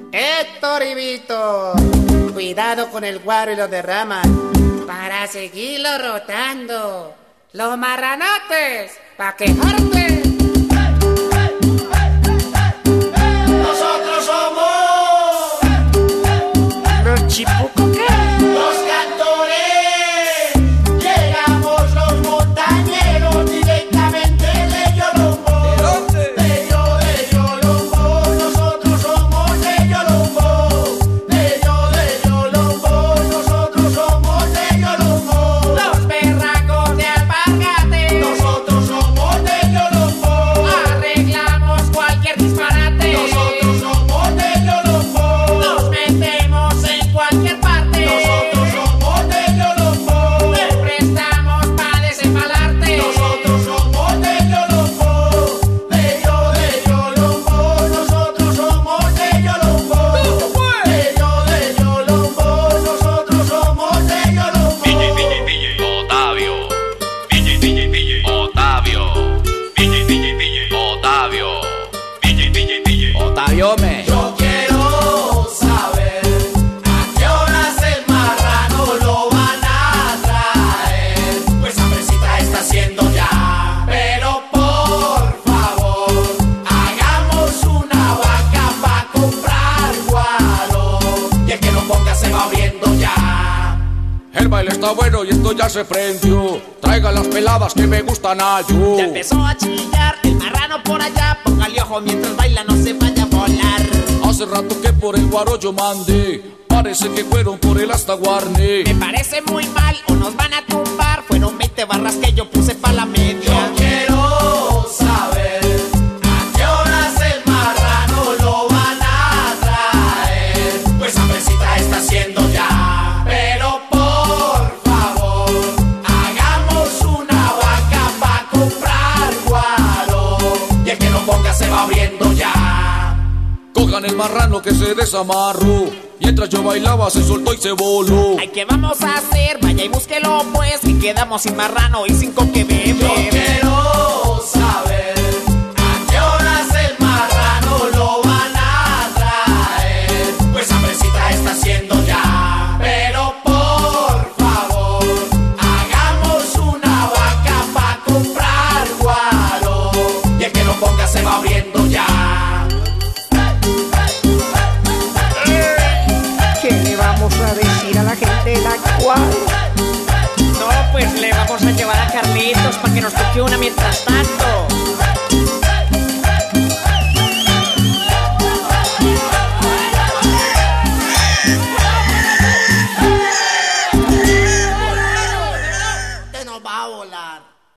Héctor y Víctor, cuidado con el guaro y los derramas para seguirlo rotando. Los marranotes, pa' quejarte. Nosotros somos Los chipucos, ¿qué? los cantores. Llegamos los montañeros directamente de Yolombo. De Yolombo, nosotros somos de Yolombo. De Yolombo, nosotros somos de Yolombo. Los berracos de Alpargate, Nosotros somos de Yolombo. arreglamos cualquier disparate. Nosotros somos de Yolombo. Nos metemos en cualquier parte. Nosotros somos de Yolombo. Te prestamos pa' desempalarte. Nosotros somos de Yolombo. De Yolombo, nosotros somos de Yolombo. De Yolombo, nosotros somos de Yolombo. DJ Otavio. DJ Otavio. DJ Otavio. DJ Otavio me. Yo quiero saber a qué horas el marrano lo van a traer. Pues hambrecita está haciendo ya. Pero por favor, hagamos una vaca pa' comprar guaro. Y el que no ponga se va abriendo ya. El baile está bueno y esto ya se prendió. Traigan las peladas que me gustan a yo. Ya empezó a chillar el marrano por allá. Póngale ojo mientras baila, no se vaya a volar. Hace rato que por el guaro yo mandé. Parece que fueron por el hasta Guarne. Me parece muy mal o nos van a tumbar. Fueron 20 barras que yo puse pa' la media. Yo quiero saber a qué horas el marrano lo van a traer. Pues hambrecita está haciendo ya. Pero por favor, hagamos una vaca pa' comprar guaro. Y el que no ponga se va abriendo ya. Cojan el marrano que se desamarró. Mientras yo bailaba se soltó y se voló. Ay, ¿qué vamos a hacer? Vaya y búsquelo pues, que quedamos sin marrano y sin con que Yo beber. quiero saber a qué horas el marrano lo van a traer. Pues hambrecita está haciendo ya. Pero por favor, hagamos una vaca pa' comprar guaro. Y el que no ponga se va abriendo ya. ¿Qué le vamos a decir a la gente de la cuadra? No, pues le vamos a llevar a Carlitos para que nos toque una mientras tanto. Usted nos va a volar.